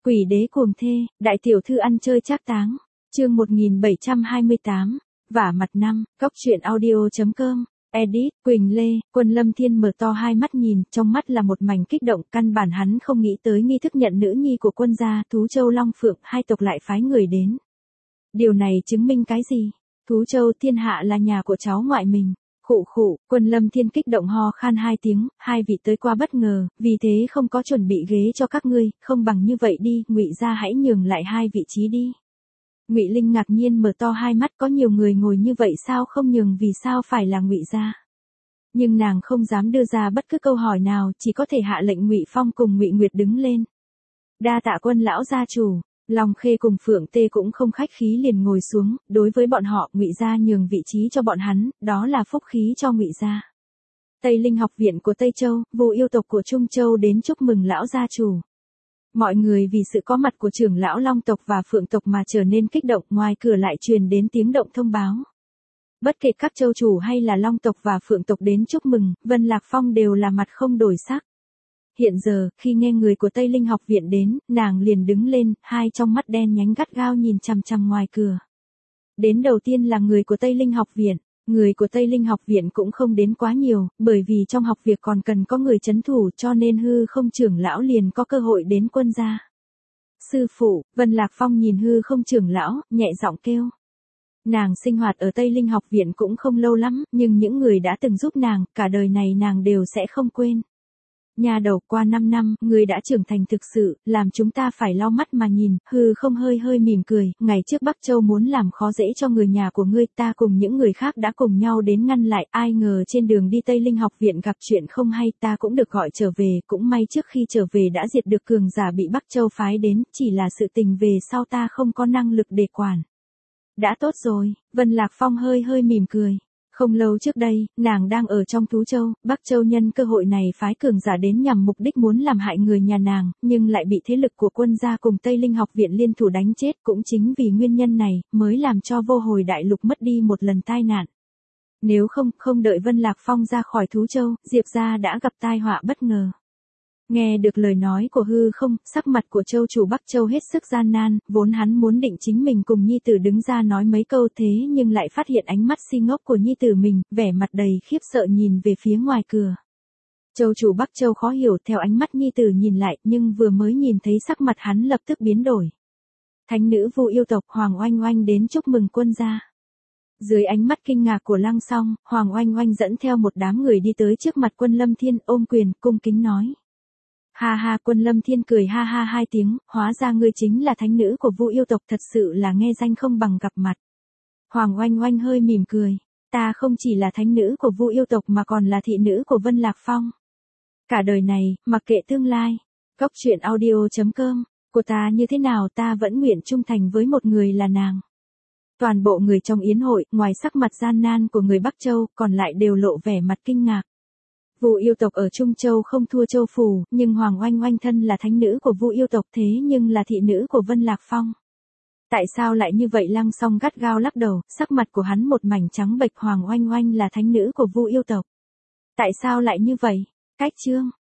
Quỷ đế cuồng thê, đại tiểu thư ăn chơi trác táng. Chương 1728, vả mặt năm, góc truyện audio.com. Edit, Quỳnh Lê. Quân Lâm Thiên mở to hai mắt nhìn, trong mắt là một mảnh kích động, căn bản hắn không nghĩ tới nghi thức nhận nữ nhi của quân gia, Thú Châu Long Phượng, hai tộc lại phái người đến. Điều này chứng minh cái gì? Thú Châu thiên hạ là nhà của cháu ngoại mình. Khụ khụ, Quân Lâm Thiên kích động ho khan hai tiếng, hai vị tới qua bất ngờ, vì thế không có chuẩn bị ghế cho các ngươi, không bằng như vậy đi, Ngụy gia hãy nhường lại hai vị trí đi. Ngụy Linh ngạc nhiên mở to hai mắt, có nhiều người ngồi như vậy sao không nhường, vì sao phải là Ngụy gia? Nhưng nàng không dám đưa ra bất cứ câu hỏi nào, chỉ có thể hạ lệnh Ngụy Phong cùng Ngụy Nguyệt đứng lên. Đa tạ Quân lão gia chủ. Long Khê cùng Phượng Tê cũng không khách khí liền ngồi xuống, đối với bọn họ, Ngụy gia nhường vị trí cho bọn hắn, đó là phúc khí cho Ngụy gia. Tây Linh học viện của Tây Châu, Vu yêu tộc của Trung Châu đến chúc mừng lão gia chủ. Mọi người vì sự có mặt của trưởng lão Long tộc và Phượng tộc mà trở nên kích động, ngoài cửa lại truyền đến tiếng động thông báo. Bất kể các châu chủ hay là Long tộc và Phượng tộc đến chúc mừng, Vân Lạc Phong đều là mặt không đổi sắc. Hiện giờ, khi nghe người của Tây Linh học viện đến, nàng liền đứng lên, hai trong mắt đen nhánh gắt gao nhìn chằm chằm ngoài cửa. Đến đầu tiên là người của Tây Linh học viện. Người của Tây Linh học viện cũng không đến quá nhiều, bởi vì trong học việc còn cần có người trấn thủ, cho nên hư không trưởng lão liền có cơ hội đến quân gia. Sư phụ, Vân Lạc Phong nhìn hư không trưởng lão, nhẹ giọng kêu. Nàng sinh hoạt ở Tây Linh học viện cũng không lâu lắm, nhưng những người đã từng giúp nàng, cả đời này nàng đều sẽ không quên. Nhà đầu, qua 5 năm, ngươi đã trưởng thành thực sự, làm chúng ta phải lau mắt mà nhìn, hư không hơi hơi mỉm cười, ngày trước Bắc Châu muốn làm khó dễ cho người nhà của ngươi, ta cùng những người khác đã cùng nhau đến ngăn lại, ai ngờ trên đường đi Tây Linh học viện gặp chuyện không hay, ta cũng được gọi trở về, cũng may trước khi trở về đã diệt được cường giả bị Bắc Châu phái đến, chỉ là sự tình về sau ta không có năng lực để quản. Đã tốt rồi, Vân Lạc Phong hơi hơi mỉm cười. Không lâu trước đây, nàng đang ở trong Thú Châu, Bắc Châu nhân cơ hội này phái cường giả đến nhằm mục đích muốn làm hại người nhà nàng, nhưng lại bị thế lực của quân gia cùng Tây Linh học viện liên thủ đánh chết, cũng chính vì nguyên nhân này, mới làm cho Vô Hồi Đại Lục mất đi một lần tai nạn. Nếu không đợi Vân Lạc Phong ra khỏi Thú Châu, Diệp gia đã gặp tai họa bất ngờ. Nghe được lời nói của hư không, sắc mặt của châu chủ Bắc Châu hết sức gian nan, vốn hắn muốn định chính mình cùng nhi tử đứng ra nói mấy câu thế nhưng lại phát hiện ánh mắt si ngốc của nhi tử mình, vẻ mặt đầy khiếp sợ nhìn về phía ngoài cửa. Châu chủ Bắc Châu khó hiểu theo ánh mắt nhi tử nhìn lại, nhưng vừa mới nhìn thấy sắc mặt hắn lập tức biến đổi. Thánh nữ Vu yêu tộc Hoàng Oanh Oanh đến chúc mừng quân gia. Dưới ánh mắt kinh ngạc của Lăng Song, Hoàng Oanh Oanh dẫn theo một đám người đi tới trước mặt Quân Lâm Thiên, ôm quyền, cung kính nói. Ha ha, Quân Lâm Thiên cười ha ha hai tiếng, hóa ra ngươi chính là thánh nữ của Vu yêu tộc, thật sự là nghe danh không bằng gặp mặt. Hoàng Oanh Oanh hơi mỉm cười, ta không chỉ là thánh nữ của Vu yêu tộc mà còn là thị nữ của Vân Lạc Phong. Cả đời này, mặc kệ tương lai, góc truyện audio.com, của ta như thế nào ta vẫn nguyện trung thành với một người là nàng. Toàn bộ người trong yến hội, ngoài sắc mặt gian nan của người Bắc Châu, còn lại đều lộ vẻ mặt kinh ngạc. Vu yêu tộc ở Trung Châu không thua Châu Phủ, nhưng Hoàng Oanh Oanh thân là thánh nữ của Vu yêu tộc thế nhưng là thị nữ của Vân Lạc Phong. Tại sao lại như vậy? Lăng Song gắt gao lắc đầu, sắc mặt của hắn một mảnh trắng bệch. Hoàng Oanh Oanh là thánh nữ của Vu yêu tộc. Tại sao lại như vậy? Cách chương.